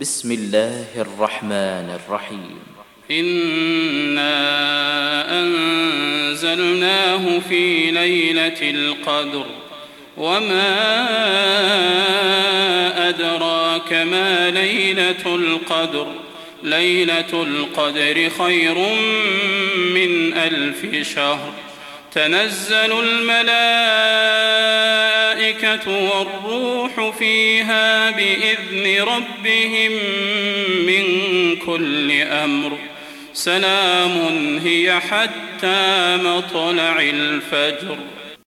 بسم الله الرحمن الرحيم إنا أنزلناه في ليلة القدر وما أدراك ما ليلة القدر ليلة القدر خير من 1000 شهر تنزل الملائكة والروح فيها بإذن ربهم من كل أمر سلام هي حتى مطلع الفجر.